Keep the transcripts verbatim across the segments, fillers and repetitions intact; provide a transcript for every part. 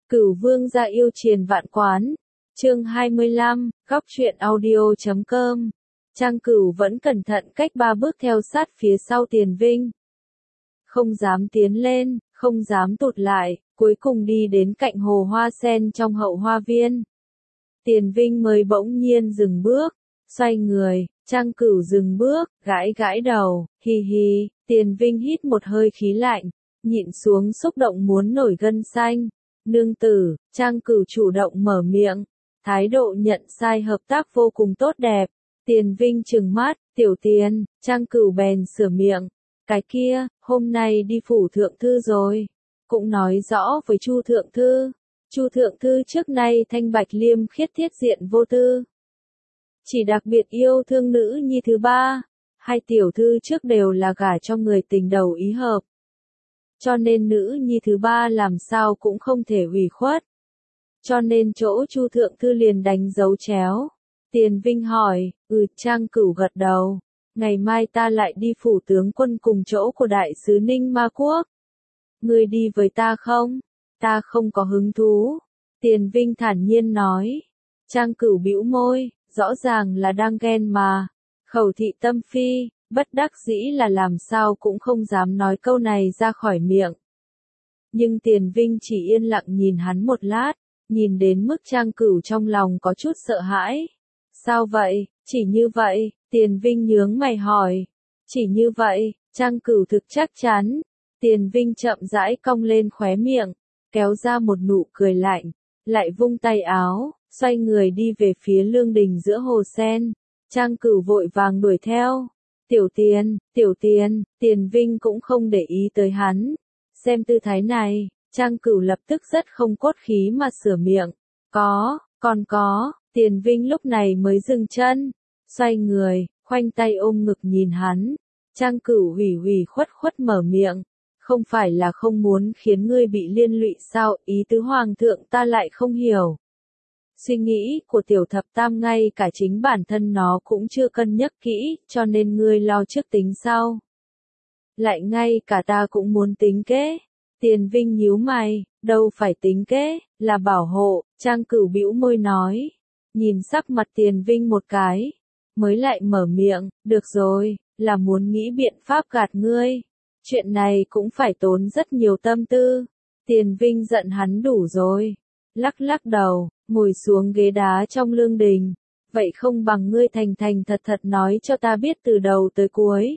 Cửu vương gia yêu triền vạn quán. Chương hai mươi lăm, góc truyện audio chấm com. Trang Cửu vẫn cẩn thận cách ba bước theo sát phía sau Tiền Vinh. Không dám tiến lên, không dám tụt lại, cuối cùng đi đến cạnh hồ hoa sen trong hậu hoa viên. Tiền Vinh mới bỗng nhiên dừng bước, xoay người, Trang Cửu dừng bước, gãi gãi đầu, hi hi, Tiền Vinh hít một hơi khí lạnh, nhịn xuống xúc động muốn nổi gân xanh. Nương tử, Trang Cửu chủ động mở miệng, thái độ nhận sai hợp tác vô cùng tốt đẹp. Tiền Vinh trừng mắt, tiểu Tiền, Trang Cửu bèn sửa miệng, cái kia, hôm nay đi phủ thượng thư rồi, cũng nói rõ với Chu thượng thư. Chu thượng thư trước nay thanh bạch liêm khiết thiết diện vô tư, chỉ đặc biệt yêu thương nữ nhi thứ ba, hai tiểu thư trước đều là gả cho người tình đầu ý hợp. Cho nên nữ nhi thứ ba làm sao cũng không thể ủy khuất. Cho nên chỗ Chu thượng thư liền đánh dấu chéo. Tiền Vinh hỏi, ừ, Trang Cửu gật đầu. Ngày mai ta lại đi phủ tướng quân cùng chỗ của đại sứ Ninh Ma Quốc. Ngươi đi với ta không? Ta không có hứng thú. Tiền Vinh thản nhiên nói. Trang Cửu bĩu môi, rõ ràng là đang ghen mà. Khẩu thị tâm phi, bất đắc dĩ là làm sao cũng không dám nói câu này ra khỏi miệng. Nhưng Tiền Vinh chỉ yên lặng nhìn hắn một lát, nhìn đến mức Trang Cửu trong lòng có chút sợ hãi. Sao vậy? Chỉ như vậy, Tiền Vinh nhướng mày hỏi. Chỉ như vậy, Trang Cửu thực chắc chắn. Tiền Vinh chậm rãi cong lên khóe miệng, kéo ra một nụ cười lạnh, lại vung tay áo, xoay người đi về phía lương đình giữa hồ sen. Trang Cửu vội vàng đuổi theo. Tiểu Tiền, tiểu Tiền, Tiền Vinh cũng không để ý tới hắn. Xem tư thái này, Trang Cửu lập tức rất không cốt khí mà sửa miệng. Có, còn có, Tiền Vinh lúc này mới dừng chân, xoay người, khoanh tay ôm ngực nhìn hắn. Trang Cửu hủy hủy khuất khuất mở miệng. Không phải là không muốn khiến ngươi bị liên lụy sao, ý tứ hoàng thượng ta lại không hiểu. Suy nghĩ của tiểu thập tam ngay cả chính bản thân nó cũng chưa cân nhắc kỹ, cho nên ngươi lo trước tính sau. Lại ngay cả ta cũng muốn tính kế. Tiền Vinh nhíu mày, đâu phải tính kế, là bảo hộ. Trang Cửu bĩu môi nói. Nhìn sắc mặt Tiền Vinh một cái, mới lại mở miệng, được rồi, là muốn nghĩ biện pháp gạt ngươi. Chuyện này cũng phải tốn rất nhiều tâm tư. Tiền Vinh giận hắn đủ rồi. Lắc lắc đầu, ngồi xuống ghế đá trong lương đình. Vậy không bằng ngươi thành thành thật thật nói cho ta biết từ đầu tới cuối.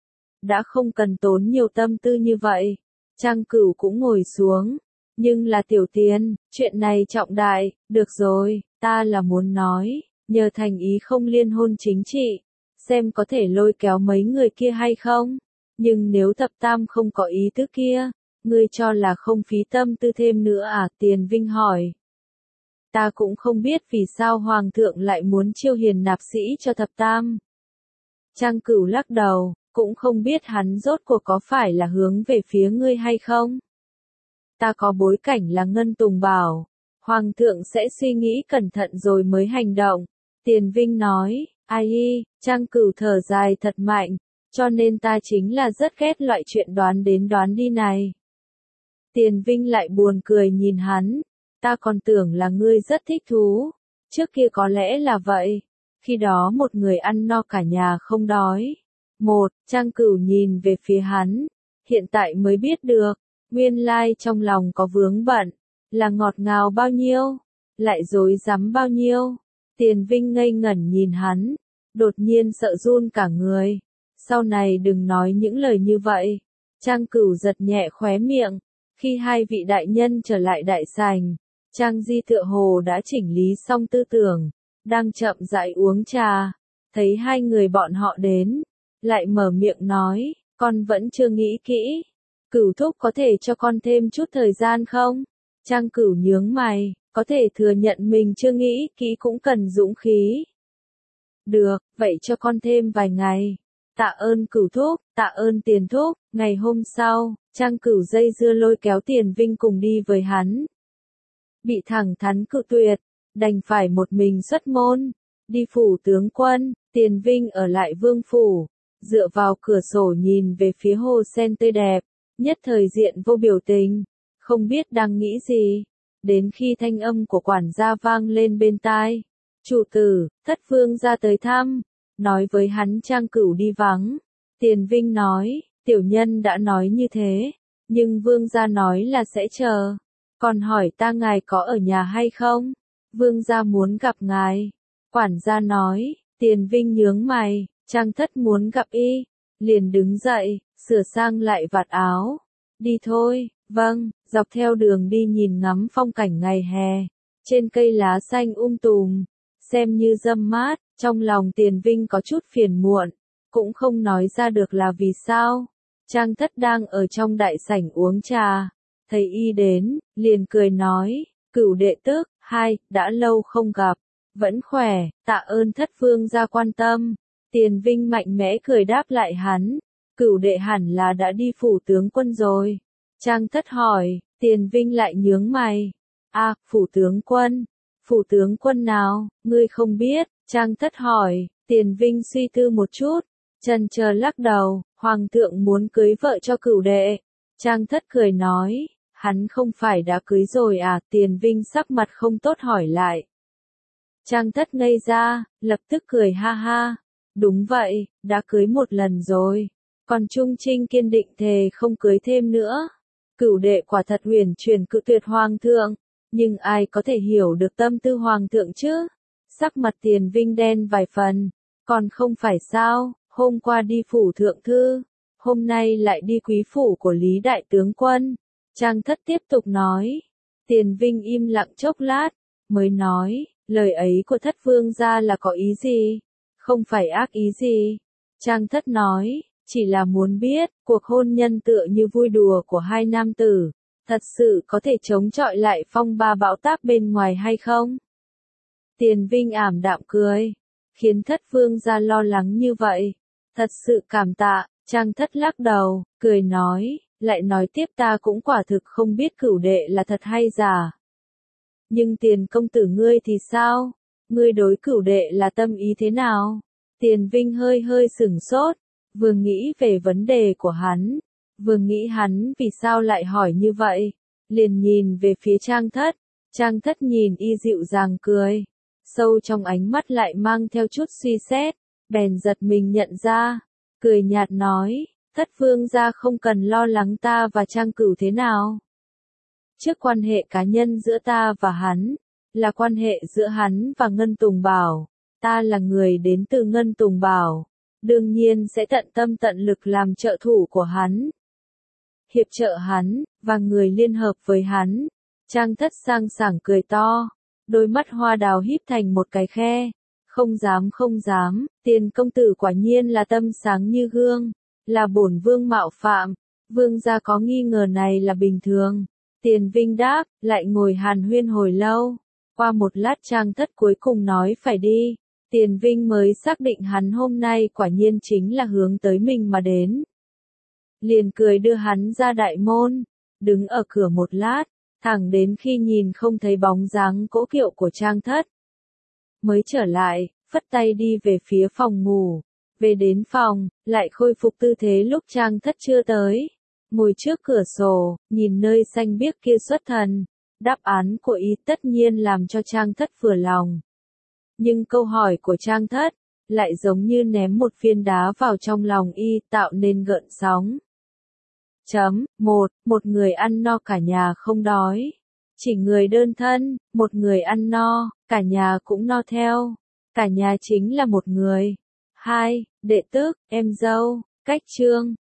Đã không cần tốn nhiều tâm tư như vậy. Trang Cửu cũng ngồi xuống. Nhưng là tiểu Tiền, chuyện này trọng đại, được rồi, ta là muốn nói, nhờ thành ý không liên hôn chính trị, xem có thể lôi kéo mấy người kia hay không. Nhưng nếu thập tam không có ý tứ kia, ngươi cho là không phí tâm tư thêm nữa à? Tiền Vinh hỏi. Ta cũng không biết vì sao Hoàng thượng lại muốn chiêu hiền nạp sĩ cho thập tam. Trang Cửu lắc đầu, cũng không biết hắn rốt cuộc có phải là hướng về phía ngươi hay không. Ta có bối cảnh là Ngân Tùng Bảo. Hoàng thượng sẽ suy nghĩ cẩn thận rồi mới hành động. Tiền Vinh nói, ai y, Trang Cửu thở dài thật mạnh. Cho nên ta chính là rất ghét loại chuyện đoán đến đoán đi này. Tiền Vinh lại buồn cười nhìn hắn. Ta còn tưởng là ngươi rất thích thú. Trước kia có lẽ là vậy. Khi đó một người ăn no cả nhà không đói. Một, Trang Cửu nhìn về phía hắn. Hiện tại mới biết được. Nguyên lai trong lòng có vướng bận. Là ngọt ngào bao nhiêu. Lại dối rắm bao nhiêu. Tiền Vinh ngây ngẩn nhìn hắn. Đột nhiên sợ run cả người. Sau này đừng nói những lời như vậy. Trang Cửu giật nhẹ khóe miệng. Khi hai vị đại nhân trở lại đại sảnh, Trang Di tựa hồ đã chỉnh lý xong tư tưởng, đang chậm rãi uống trà. Thấy hai người bọn họ đến, lại mở miệng nói, con vẫn chưa nghĩ kỹ. Cửu thúc có thể cho con thêm chút thời gian không? Trang Cửu nhướng mày, có thể thừa nhận mình chưa nghĩ kỹ cũng cần dũng khí. Được, vậy cho con thêm vài ngày. Tạ ơn Cửu thúc, tạ ơn Tiền thúc. Ngày hôm sau, Trang Cửu dây dưa lôi kéo Tiền Vinh cùng đi với hắn. Bị thẳng thắn cự tuyệt, đành phải một mình xuất môn, đi phủ tướng quân. Tiền Vinh ở lại vương phủ, dựa vào cửa sổ nhìn về phía hồ sen tươi đẹp, nhất thời diện vô biểu tình, không biết đang nghĩ gì. đến khi thanh âm của quản gia vang lên bên tai. Chủ tử, Thất Vương gia tới thăm, nói với hắn Trang Cửu đi vắng. Tiền Vinh nói, tiểu nhân đã nói như thế, nhưng Vương gia nói là sẽ chờ, còn hỏi ta ngài có ở nhà hay không? Vương gia muốn gặp ngài. Quản gia nói, Tiền Vinh nhướng mày, Trang Thất muốn gặp y, liền đứng dậy, sửa sang lại vạt áo. Đi thôi, vâng, dọc theo đường đi nhìn ngắm phong cảnh ngày hè, trên cây lá xanh um tùm, xem như râm mát, trong lòng Tiền Vinh có chút phiền muộn, cũng không nói ra được là vì sao. Trang Thất đang ở trong đại sảnh uống trà, thấy y đến, liền cười nói, Cửu đệ tức, hai, đã lâu không gặp, vẫn khỏe, tạ ơn Thất Vương gia quan tâm. Tiền Vinh mạnh mẽ cười đáp lại hắn, Cửu đệ hẳn là đã đi phủ tướng quân rồi. Trang Thất hỏi, Tiền Vinh lại nhướng mày, à, phủ tướng quân, phủ tướng quân nào, ngươi không biết? Trang Thất hỏi. Tiền Vinh suy tư một chút, chần chờ lắc đầu, Hoàng thượng muốn cưới vợ cho Cửu đệ. Trang Thất cười nói, hắn không phải đã cưới rồi à? Tiền Vinh sắc mặt không tốt hỏi lại. Trang Thất ngây ra, lập tức cười ha ha, đúng vậy, đã cưới một lần rồi, còn Trung Trinh kiên định thề không cưới thêm nữa. Cửu đệ quả thật huyền truyền cự tuyệt Hoàng thượng, nhưng ai có thể hiểu được tâm tư Hoàng thượng chứ? Sắc mặt Tiền Vinh đen vài phần, còn không phải sao, hôm qua đi phủ thượng thư, hôm nay lại đi quý phủ của Lý Đại Tướng Quân. Trang Thất tiếp tục nói. Tiền Vinh im lặng chốc lát, mới nói, lời ấy của Thất Vương gia là có ý gì? Không phải ác ý gì. Trang Thất nói, chỉ là muốn biết, cuộc hôn nhân tựa như vui đùa của hai nam tử, thật sự có thể chống chọi lại phong ba bão táp bên ngoài hay không? Tiền Vinh ảm đạm cười, khiến Thất Vương gia lo lắng như vậy. Thật sự cảm tạ. Trang Thất lắc đầu, cười nói, lại nói tiếp ta cũng quả thực không biết Cửu đệ là thật hay giả. Nhưng Tiền công tử ngươi thì sao? Ngươi đối Cửu đệ là tâm ý thế nào? Tiền Vinh hơi hơi sửng sốt, vừa nghĩ về vấn đề của hắn, vừa nghĩ hắn vì sao lại hỏi như vậy, liền nhìn về phía Trang Thất. Trang Thất nhìn y dịu dàng cười, sâu trong ánh mắt lại mang theo chút suy xét, bèn giật mình nhận ra, cười nhạt nói, Thất Vương gia không cần lo lắng ta và Trang Cửu thế nào. Trước quan hệ cá nhân giữa ta và hắn, là quan hệ giữa hắn và Ngân Tùng Bảo, ta là người đến từ Ngân Tùng Bảo, đương nhiên sẽ tận tâm tận lực làm trợ thủ của hắn, hiệp trợ hắn, và người liên hợp với hắn. Trang Thất sang sảng cười to, đôi mắt hoa đào híp thành một cái khe. Không dám không dám, Tiền công tử quả nhiên là tâm sáng như gương, là bổn vương mạo phạm, vương gia có nghi ngờ này là bình thường. Tiền Vinh đáp, lại ngồi hàn huyên hồi lâu, qua một lát Trang Thất cuối cùng nói phải đi, Tiền Vinh mới xác định hắn hôm nay quả nhiên chính là hướng tới mình mà đến. Liền cười đưa hắn ra đại môn, đứng ở cửa một lát, thẳng đến khi nhìn không thấy bóng dáng cỗ kiệu của Trang Thất, mới trở lại, phất tay đi về phía phòng ngủ. Về đến phòng, lại khôi phục tư thế lúc Trang Thất chưa tới. Ngồi trước cửa sổ, nhìn nơi xanh biếc kia xuất thần. Đáp án của y tất nhiên làm cho Trang Thất vừa lòng. Nhưng câu hỏi của Trang Thất, lại giống như ném một viên đá vào trong lòng y, tạo nên gợn sóng. Chấm, một, một người ăn no cả nhà không đói. Chỉ người đơn thân, một người ăn no, cả nhà cũng no theo. Cả nhà chính là một người. Hai, đệ tức, em dâu, cách chương.